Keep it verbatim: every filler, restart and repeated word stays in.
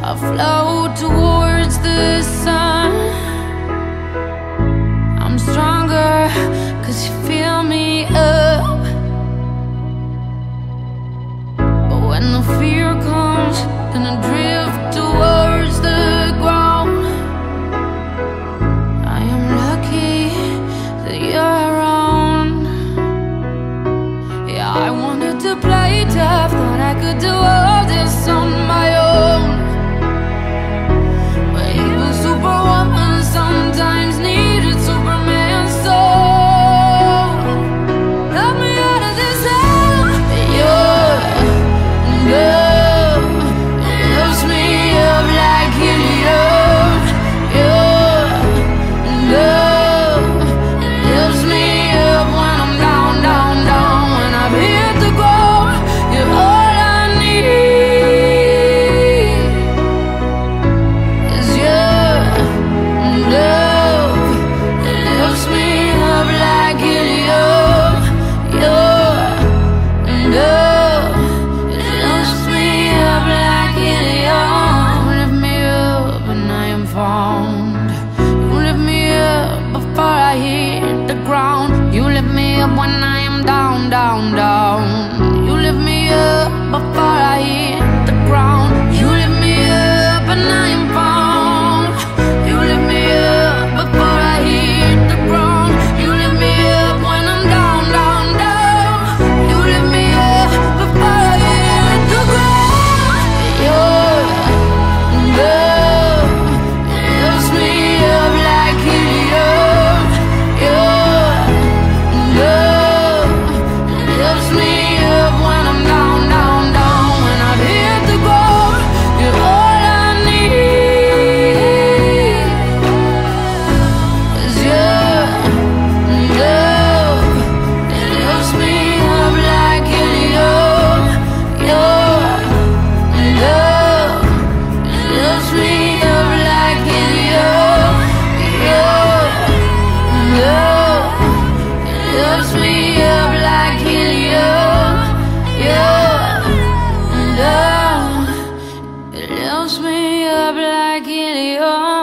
I float towards the sun. I'm stronger cause you fill me up. But when the fear comes, then I drift towards the ground. I am lucky that you're around. Yeah, I wanted to play tough, thought I could do all this on my own. But even Superwoman sometimes needed Superman's soul. Help me out of this hell. Your love lifts me up like helium. Your love lifts me up when I'm down, down, down. When I've hit the ground, you're all I need. Is your love lifts me up like helium. Your love lifts me up like helium. You lift me up and I am found. You lift me up before I hit the ground. You lift me up when I am down, down, down. You lift me up before I hit the ground. You lift me up and I am found. You lift me up before I hit the ground. You lift me up when I'm down, down, down. You lift me up before I hit the ground. Your love lifts me up like helium. Your love lifts me up when I'm down, down, down. When I've hit the ground, you're all I need. Is your love lifts me up like helium. Your love lifts me up like helium. Your love lifts me up like helium. Your love lifts me up like helium.